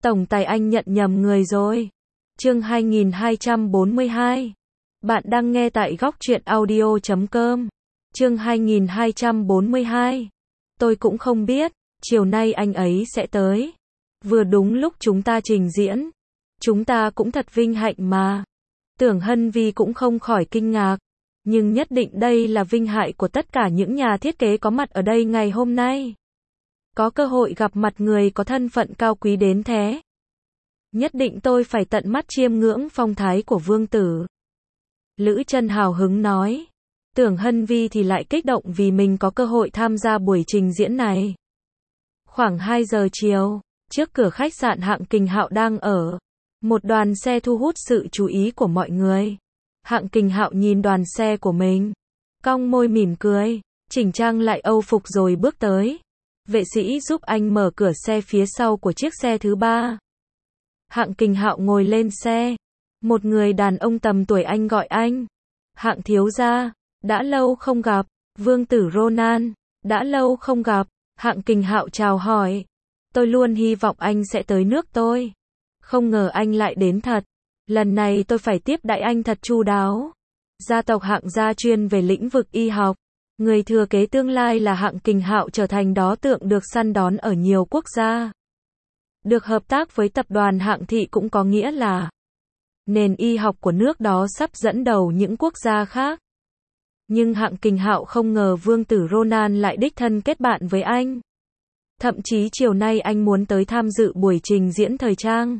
Tổng tài anh nhận nhầm người rồi. Chương 2242. Bạn đang nghe tại góc truyện audio.com. Chương 2242. Tôi cũng không biết, chiều nay anh ấy sẽ tới. Vừa đúng lúc chúng ta trình diễn. Chúng ta cũng thật vinh hạnh mà. Tưởng Hân Vi cũng không khỏi kinh ngạc. Nhưng nhất định đây là vinh hạnh của tất cả những nhà thiết kế có mặt ở đây ngày hôm nay. Có cơ hội gặp mặt người có thân phận cao quý đến thế. Nhất định tôi phải tận mắt chiêm ngưỡng phong thái của vương tử. Lữ Trân hào hứng nói. Tưởng Hân Vi thì lại kích động vì mình có cơ hội tham gia buổi trình diễn này. Khoảng 2 giờ chiều, trước cửa khách sạn Hạng Kình Hạo đang ở, một đoàn xe thu hút sự chú ý của mọi người. Hạng Kình Hạo nhìn đoàn xe của mình, cong môi mỉm cười, chỉnh trang lại âu phục rồi bước tới. Vệ sĩ giúp anh mở cửa xe phía sau của chiếc xe thứ 3. Hạng Kình Hạo ngồi lên xe. Một người đàn ông tầm tuổi anh gọi anh. Hạng thiếu gia, đã lâu không gặp. Vương tử Ronan, đã lâu không gặp. Hạng Kình Hạo chào hỏi. Tôi luôn hy vọng anh sẽ tới nước tôi. Không ngờ anh lại đến thật. Lần này tôi phải tiếp đãi anh thật chu đáo. Gia tộc Hạng gia chuyên về lĩnh vực y học. Người thừa kế tương lai là Hạng Kình Hạo trở thành đó tượng được săn đón ở nhiều quốc gia. Được hợp tác với tập đoàn Hạng Thị cũng có nghĩa là nền y học của nước đó sắp dẫn đầu những quốc gia khác. Nhưng Hạng Kình Hạo không ngờ vương tử Ronan lại đích thân kết bạn với anh. Thậm chí chiều nay anh muốn tới tham dự buổi trình diễn thời trang.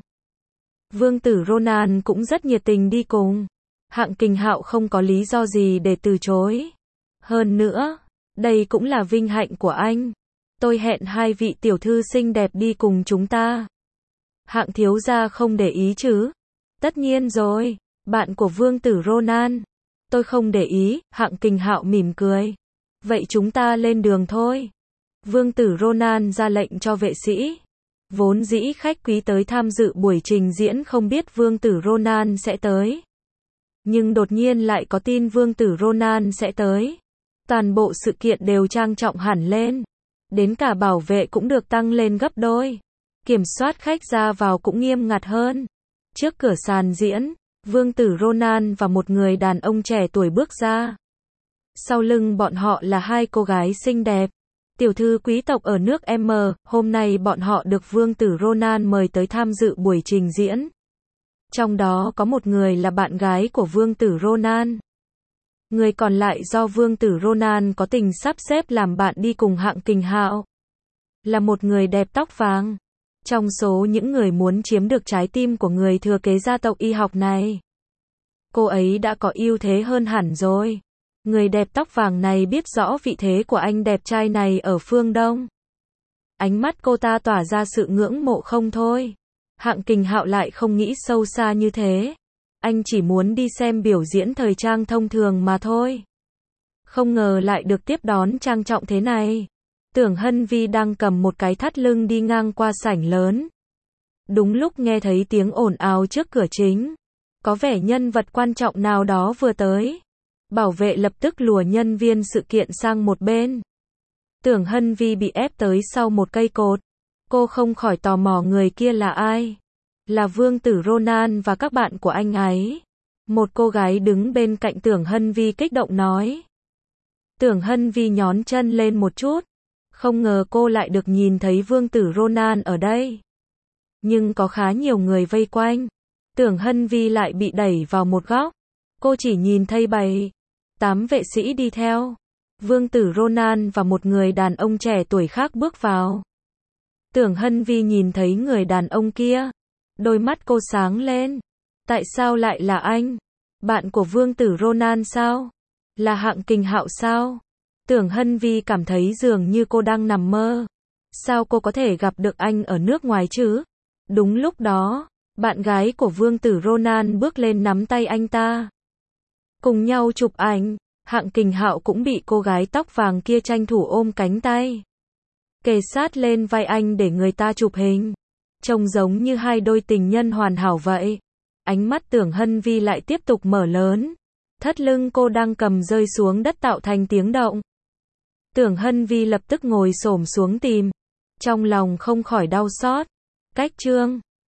Vương tử Ronan cũng rất nhiệt tình đi cùng. Hạng Kình Hạo không có lý do gì để từ chối. Hơn nữa, đây cũng là vinh hạnh của anh. Tôi hẹn 2 vị tiểu thư xinh đẹp đi cùng chúng ta. Hạng thiếu gia không để ý chứ? Tất nhiên rồi, bạn của vương tử Ronan. Tôi không để ý, Hạng Kình Hạo mỉm cười. Vậy chúng ta lên đường thôi. Vương tử Ronan ra lệnh cho vệ sĩ. Vốn dĩ khách quý tới tham dự buổi trình diễn không biết vương tử Ronan sẽ tới. Nhưng đột nhiên lại có tin vương tử Ronan sẽ tới. Toàn bộ sự kiện đều trang trọng hẳn lên. Đến cả bảo vệ cũng được tăng lên gấp đôi. Kiểm soát khách ra vào cũng nghiêm ngặt hơn. Trước cửa sàn diễn, vương tử Ronan và một người đàn ông trẻ tuổi bước ra. Sau lưng bọn họ là 2 cô gái xinh đẹp. Tiểu thư quý tộc ở nước M, hôm nay bọn họ được vương tử Ronan mời tới tham dự buổi trình diễn. Trong đó có một người là bạn gái của vương tử Ronan. Người còn lại do vương tử Ronan có tình sắp xếp làm bạn đi cùng Hạng Kình Hạo. Là một người đẹp tóc vàng. Trong số những người muốn chiếm được trái tim của người thừa kế gia tộc y học này, cô ấy đã có ưu thế hơn hẳn rồi. Người đẹp tóc vàng này biết rõ vị thế của anh đẹp trai này ở phương Đông. Ánh mắt cô ta tỏa ra sự ngưỡng mộ không thôi. Hạng Kình Hạo lại không nghĩ sâu xa như thế. Anh chỉ muốn đi xem biểu diễn thời trang thông thường mà thôi. Không ngờ lại được tiếp đón trang trọng thế này. Tưởng Hân Vi đang cầm một cái thắt lưng đi ngang qua sảnh lớn. Đúng lúc nghe thấy tiếng ồn ào trước cửa chính. Có vẻ nhân vật quan trọng nào đó vừa tới. Bảo vệ lập tức lùa nhân viên sự kiện sang một bên. Tưởng Hân Vi bị ép tới sau một cây cột. Cô không khỏi tò mò người kia là ai. Là vương tử Ronan và các bạn của anh ấy. Một cô gái đứng bên cạnh Tưởng Hân Vi kích động nói. Tưởng Hân Vi nhón chân lên một chút. Không ngờ cô lại được nhìn thấy vương tử Ronan ở đây. Nhưng có khá nhiều người vây quanh. Tưởng Hân Vi lại bị đẩy vào một góc. Cô chỉ nhìn thấy 7-8 vệ sĩ đi theo. Vương tử Ronan và một người đàn ông trẻ tuổi khác bước vào. Tưởng Hân Vi nhìn thấy người đàn ông kia. Đôi mắt cô sáng lên. Tại sao lại là anh? Bạn của vương tử Ronan sao? Là Hạng Kình Hạo sao? Tưởng Hân Vi cảm thấy dường như cô đang nằm mơ. Sao cô có thể gặp được anh ở nước ngoài chứ? Đúng lúc đó, bạn gái của vương tử Ronan bước lên nắm tay anh ta. Cùng nhau chụp ảnh. Hạng Kình Hạo cũng bị cô gái tóc vàng kia tranh thủ ôm cánh tay. Kề sát lên vai anh để người ta chụp hình. Trông giống như 2 đôi tình nhân hoàn hảo vậy. Ánh mắt Tưởng Hân Vi lại tiếp tục mở lớn. Thắt lưng cô đang cầm rơi xuống đất tạo thành tiếng động. Tưởng Hân Vi lập tức ngồi xổm xuống tìm. Trong lòng không khỏi đau xót. Cách chương